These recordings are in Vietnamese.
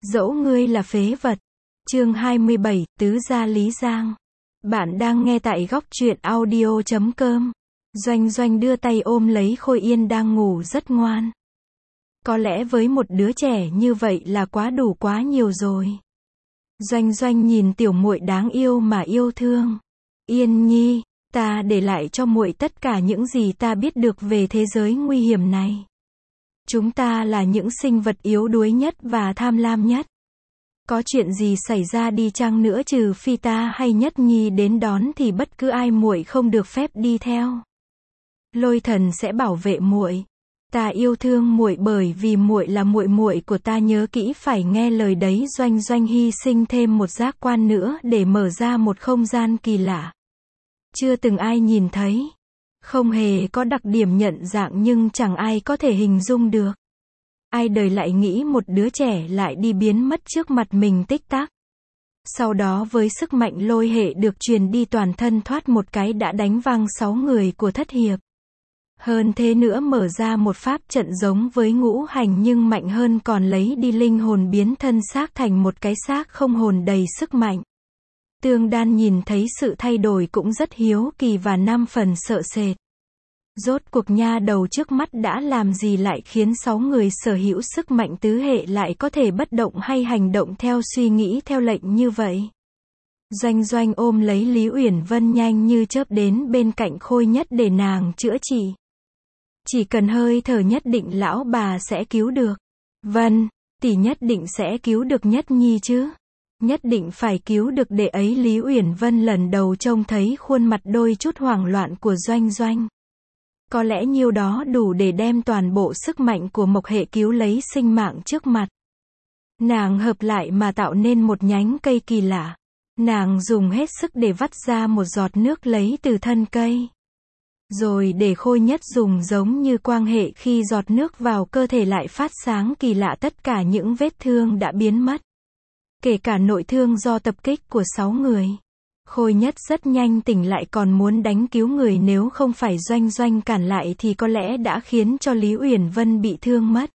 Dẫu ngươi là phế vật. Chương 27, Tứ gia Lý Giang. Bạn đang nghe tại góc truyện audio.com. Doanh Doanh đưa tay ôm lấy Khôi Yên đang ngủ rất ngoan. Có lẽ với một đứa trẻ như vậy là quá đủ quá nhiều rồi. Doanh Doanh nhìn tiểu muội đáng yêu mà yêu thương. Yên nhi, ta để lại cho muội tất cả những gì ta biết được về thế giới nguy hiểm này. Chúng ta là những sinh vật yếu đuối nhất và tham lam nhất. Có chuyện gì xảy ra đi chăng nữa trừ phi ta hay Nhất Nhi đến đón thì bất cứ ai muội không được phép đi theo. Lôi Thần sẽ bảo vệ muội. Ta yêu thương muội bởi vì muội là muội muội của ta, nhớ kỹ phải nghe lời đấy. Doanh Doanh hy sinh thêm một giác quan nữa để mở ra một không gian kỳ lạ. Chưa từng ai nhìn thấy. Không hề có đặc điểm nhận dạng nhưng chẳng ai có thể hình dung được. Ai đời lại nghĩ một đứa trẻ lại đi biến mất trước mặt mình tích tắc. Sau đó với sức mạnh lôi hệ được truyền đi toàn thân thoát một cái đã đánh văng 6 người của thất hiệp. Hơn thế nữa mở ra một pháp trận giống với ngũ hành nhưng mạnh hơn, còn lấy đi linh hồn biến thân xác thành một cái xác không hồn đầy sức mạnh. Tương Đan nhìn thấy sự thay đổi cũng rất hiếu kỳ và 5 phần sợ sệt. Rốt cuộc nha đầu trước mắt đã làm gì lại khiến 6 người sở hữu sức mạnh tứ hệ lại có thể bất động hay hành động theo suy nghĩ theo lệnh như vậy. Doanh Doanh ôm lấy Lý Uyển Vân nhanh như chớp đến bên cạnh Khôi Nhất để nàng chữa trị. Chỉ cần hơi thở nhất định lão bà sẽ cứu được. Vân, tỷ nhất định sẽ cứu được Nhất Nhi chứ. Nhất định phải cứu được đệ ấy. Lý Uyển Vân lần đầu trông thấy khuôn mặt đôi chút hoảng loạn của Doanh Doanh. Có lẽ nhiêu đó đủ để đem toàn bộ sức mạnh của mộc hệ cứu lấy sinh mạng trước mặt. Nàng hợp lại mà tạo nên một nhánh cây kỳ lạ. Nàng dùng hết sức để vắt ra một giọt nước lấy từ thân cây. Rồi để Khôi Nhất dùng giống như quang hệ, khi giọt nước vào cơ thể lại phát sáng kỳ lạ, tất cả những vết thương đã biến mất. Kể cả nội thương do tập kích của 6 người. Khôi Nhất rất nhanh tỉnh lại, còn muốn đánh cứu người, nếu không phải Doanh Doanh cản lại thì có lẽ đã khiến cho Lý Uyển Vân bị thương mất.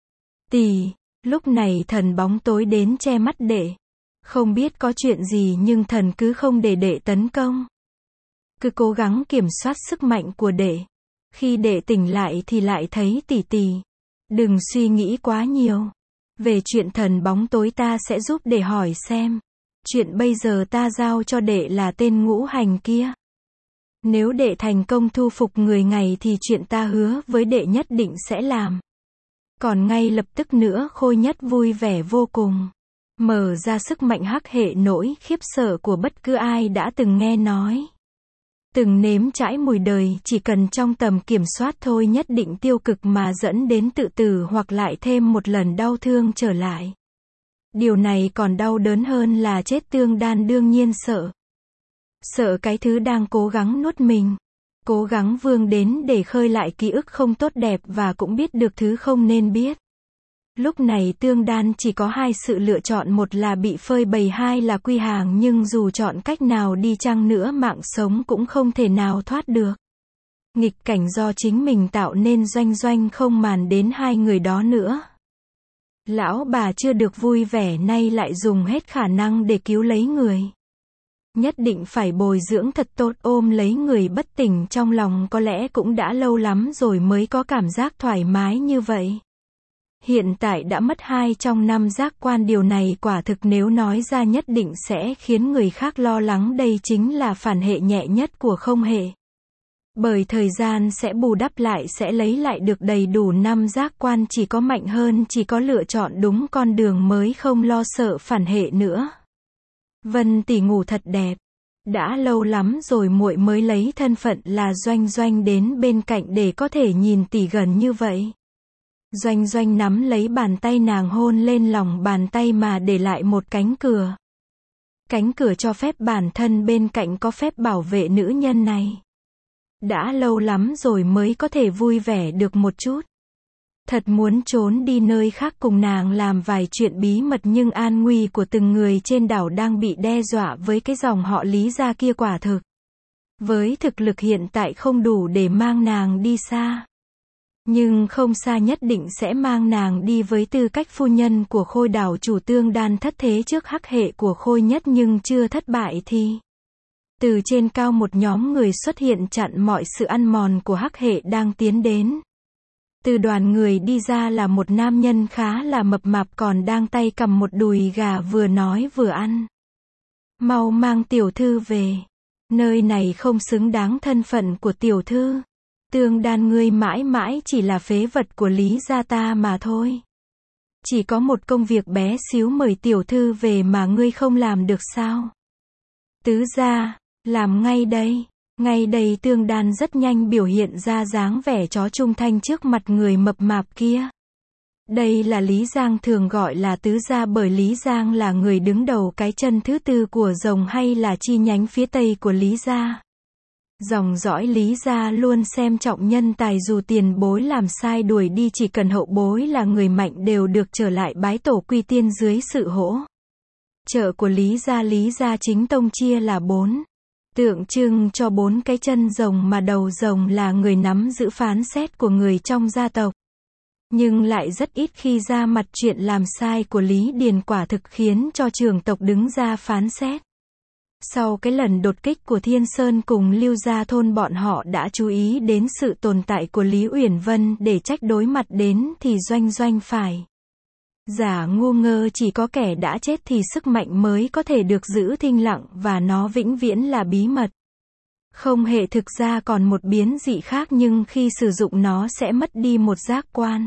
Tỷ, lúc này thần bóng tối đến che mắt đệ. Không biết có chuyện gì nhưng thần cứ không để đệ tấn công. Cứ cố gắng kiểm soát sức mạnh của đệ. Khi đệ tỉnh lại thì lại thấy tỷ tỷ. Đừng suy nghĩ quá nhiều. Về chuyện thần bóng tối ta sẽ giúp đệ hỏi xem. Chuyện bây giờ ta giao cho đệ là tên ngũ hành kia. Nếu đệ thành công thu phục người ngày thì chuyện ta hứa với đệ nhất định sẽ làm. Còn ngay lập tức nữa Khôi Nhất vui vẻ vô cùng. Mở ra sức mạnh hắc hệ nỗi khiếp sợ của bất cứ ai đã từng nghe nói. Từng nếm trải mùi đời, chỉ cần trong tầm kiểm soát thôi nhất định tiêu cực mà dẫn đến tự tử hoặc lại thêm một lần đau thương trở lại. Điều này còn đau đớn hơn là chết. Tương Đan đương nhiên sợ. Sợ cái thứ đang cố gắng nuốt mình. Cố gắng vươn đến để khơi lại ký ức không tốt đẹp và cũng biết được thứ không nên biết. Lúc này Tương Đan chỉ có hai sự lựa chọn, một là bị phơi bày, hai là quy hàng, nhưng dù chọn cách nào đi chăng nữa mạng sống cũng không thể nào thoát được. Nghịch cảnh do chính mình tạo nên. Doanh Doanh không màn đến hai người đó nữa. Lão bà chưa được vui vẻ nay lại dùng hết khả năng để cứu lấy người. Nhất định phải bồi dưỡng thật tốt, ôm lấy người bất tỉnh trong lòng, có lẽ cũng đã lâu lắm rồi mới có cảm giác thoải mái như vậy. Hiện tại đã mất 2 trong 5 giác quan, điều này quả thực nếu nói ra nhất định sẽ khiến người khác lo lắng. Đây chính là phản hệ nhẹ nhất của không hệ. Bởi thời gian sẽ bù đắp lại, sẽ lấy lại được đầy đủ 5 giác quan, chỉ có mạnh hơn, chỉ có lựa chọn đúng con đường mới không lo sợ phản hệ nữa. Vân tỷ ngủ thật đẹp. Đã lâu lắm rồi muội mới lấy thân phận là Doanh Doanh đến bên cạnh để có thể nhìn tỷ gần như vậy. Doanh Doanh nắm lấy bàn tay nàng, hôn lên lòng bàn tay mà để lại một cánh cửa. Cánh cửa cho phép bản thân bên cạnh có phép bảo vệ nữ nhân này. Đã lâu lắm rồi mới có thể vui vẻ được một chút. Thật muốn trốn đi nơi khác cùng nàng làm vài chuyện bí mật, nhưng an nguy của từng người trên đảo đang bị đe dọa với cái dòng họ Lý gia kia quả thực. Với thực lực hiện tại không đủ để mang nàng đi xa. Nhưng không xa nhất định sẽ mang nàng đi với tư cách phu nhân của Khôi đảo chủ. Tương Đan thất thế trước hắc hệ của Khôi Nhất nhưng chưa thất bại thì từ trên cao một nhóm người xuất hiện chặn mọi sự ăn mòn của hắc hệ đang tiến đến. Từ đoàn người đi ra là một nam nhân khá là mập mạp còn đang tay cầm một đùi gà vừa nói vừa ăn. Mau mang tiểu thư về. Nơi này không xứng đáng thân phận của tiểu thư. Tương Đan ngươi mãi mãi chỉ là phế vật của Lý gia ta mà thôi. Chỉ có một công việc bé xíu mời tiểu thư về mà ngươi không làm được sao? Tứ gia, làm ngay đây. Ngay đây Tương Đan rất nhanh biểu hiện ra dáng vẻ chó trung thanh trước mặt người mập mạp kia. Đây là Lý Giang thường gọi là tứ gia bởi Lý Giang là người đứng đầu cái chân thứ tư của rồng hay là chi nhánh phía tây của Lý gia. Dòng dõi Lý gia luôn xem trọng nhân tài dù tiền bối làm sai đuổi đi chỉ cần hậu bối là người mạnh đều được trở lại bái tổ quy tiên dưới sự hỗ trợ của Lý gia chính tông chia là 4. Tượng trưng cho 4 cái chân rồng mà đầu rồng là người nắm giữ phán xét của người trong gia tộc. Nhưng lại rất ít khi ra mặt chuyện làm sai của Lý Điền quả thực khiến cho trưởng tộc đứng ra phán xét. Sau cái lần đột kích của Thiên Sơn cùng Lưu Gia thôn bọn họ đã chú ý đến sự tồn tại của Lý Uyển Vân để trách đối mặt đến thì Doanh Doanh phải giả ngu ngơ chỉ có kẻ đã chết thì sức mạnh mới có thể được giữ thinh lặng và nó vĩnh viễn là bí mật. Không hề thực ra còn một biến dị khác nhưng khi sử dụng nó sẽ mất đi một giác quan.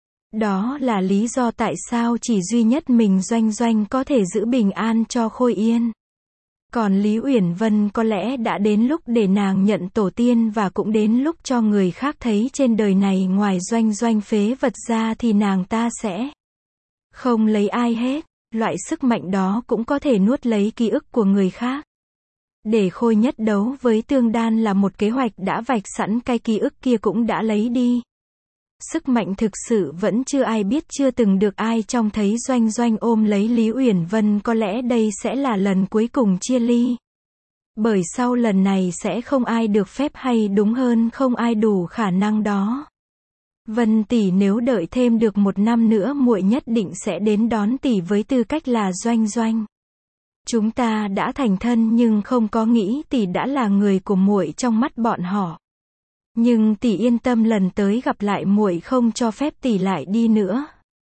Đó là lý do tại sao chỉ duy nhất mình Doanh Doanh có thể giữ bình an cho Khôi Yên. Còn Lý Uyển Vân có lẽ đã đến lúc để nàng nhận tổ tiên và cũng đến lúc cho người khác thấy trên đời này ngoài Doanh Doanh phế vật ra thì nàng ta sẽ không lấy ai hết. Loại sức mạnh đó cũng có thể nuốt lấy ký ức của người khác. Để Khôi Nhất đấu với Tương Đan là một kế hoạch đã vạch sẵn, cái ký ức kia cũng đã lấy đi. Sức mạnh thực sự vẫn chưa ai biết, chưa từng được ai trông thấy Doanh Doanh ôm lấy Lý Uyển Vân. Có lẽ đây sẽ là lần cuối cùng chia ly. Bởi sau lần này sẽ không ai được phép, hay đúng hơn không ai đủ khả năng đó. Vân tỷ, nếu đợi thêm được 1 năm nữa muội nhất định sẽ đến đón tỷ với tư cách là Doanh Doanh. Chúng ta đã thành thân nhưng không có nghĩ tỷ đã là người của muội trong mắt bọn họ. Nhưng tỷ yên tâm, lần tới gặp lại muội không cho phép tỷ lại đi nữa.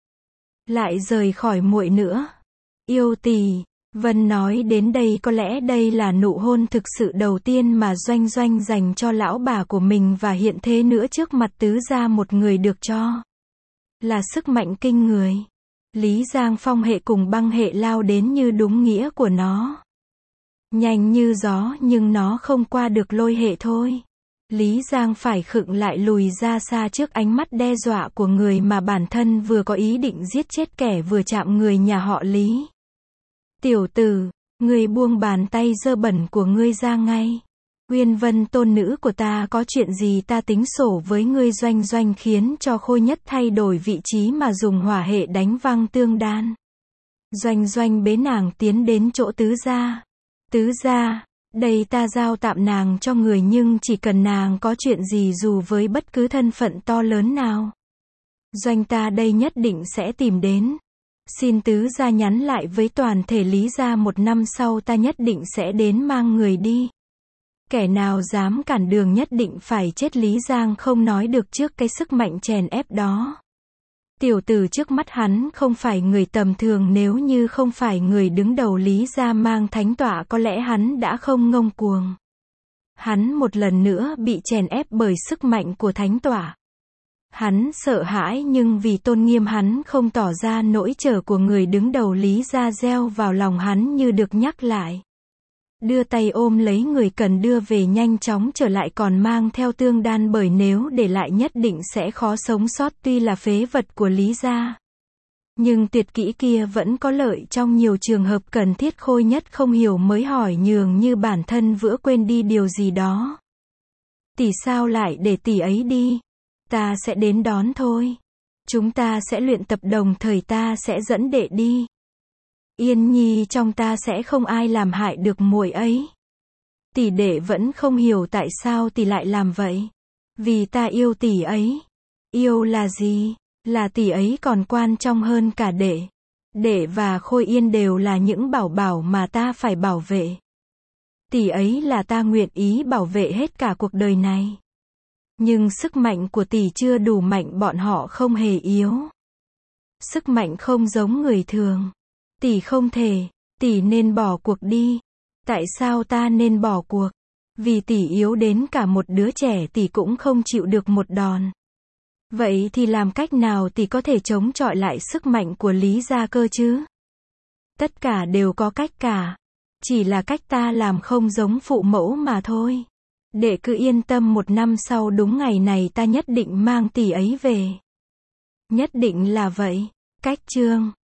Lại rời khỏi muội nữa. Yêu tỷ. Vân nói đến đây có lẽ đây là nụ hôn thực sự đầu tiên mà Doanh Doanh dành cho lão bà của mình và hiện thế nữa trước mặt tứ gia, một người được cho là sức mạnh kinh người. Lý Giang phong hệ cùng băng hệ lao đến như đúng nghĩa của nó. Nhanh như gió nhưng nó không qua được lôi hệ thôi. Lý Giang phải khựng lại, lùi ra xa trước ánh mắt đe dọa của người mà bản thân vừa có ý định giết chết kẻ vừa chạm người nhà họ Lý. Tiểu tử, ngươi buông bàn tay dơ bẩn của ngươi ra ngay. Uyên Vân tôn nữ của ta, có chuyện gì ta tính sổ với ngươi. Doanh Doanh khiến cho Khôi Nhất thay đổi vị trí mà dùng hỏa hệ đánh văng Tương Đan. Doanh Doanh bế nàng tiến đến chỗ tứ gia. Tứ gia, đây ta giao tạm nàng cho người, nhưng chỉ cần nàng có chuyện gì dù với bất cứ thân phận to lớn nào, Doanh ta đây nhất định sẽ tìm đến. Xin tứ gia nhắn lại với toàn thể Lý gia, 1 năm sau ta nhất định sẽ đến mang người đi. Kẻ nào dám cản đường nhất định phải chết. Lý Giang không nói được trước cái sức mạnh chèn ép đó. Tiểu tử trước mắt hắn không phải người tầm thường, nếu như không phải người đứng đầu Lý gia mang thánh tọa có lẽ hắn đã không ngông cuồng. Hắn một lần nữa bị chèn ép bởi sức mạnh của thánh tọa. Hắn sợ hãi nhưng vì tôn nghiêm hắn không tỏ ra. Nỗi chờ của người đứng đầu Lý gia gieo vào lòng hắn như được nhắc lại. Đưa tay ôm lấy người cần đưa về, nhanh chóng trở lại, còn mang theo Tương Đan bởi nếu để lại nhất định sẽ khó sống sót. Tuy là phế vật của Lý gia, nhưng tuyệt kỹ kia vẫn có lợi trong nhiều trường hợp cần thiết. Khôi Nhất không hiểu mới hỏi, nhường như bản thân vừa quên đi điều gì đó. Tỷ sao lại để tỷ ấy đi? Ta sẽ đến đón thôi. Chúng ta sẽ luyện tập, đồng thời ta sẽ dẫn đệ đi. Yên nhi trong ta sẽ không ai làm hại được muội ấy. Tỷ đệ vẫn không hiểu tại sao tỷ lại làm vậy. Vì ta yêu tỷ ấy. Yêu là gì? Là tỷ ấy còn quan trọng hơn cả đệ. Đệ và Khôi Yên đều là những bảo bảo mà ta phải bảo vệ. Tỷ ấy là ta nguyện ý bảo vệ hết cả cuộc đời này. Nhưng sức mạnh của tỷ chưa đủ mạnh, bọn họ không hề yếu. Sức mạnh không giống người thường. Tỷ không thể, tỷ nên bỏ cuộc đi. Tại sao ta nên bỏ cuộc? Vì tỷ yếu đến cả một đứa trẻ tỷ cũng không chịu được một đòn. Vậy thì làm cách nào tỷ có thể chống chọi lại sức mạnh của Lý gia cơ chứ? Tất cả đều có cách cả. Chỉ là cách ta làm không giống phụ mẫu mà thôi. Đệ cứ yên tâm, 1 năm sau đúng ngày này ta nhất định mang tỷ ấy về. Nhất định là vậy. Cách chương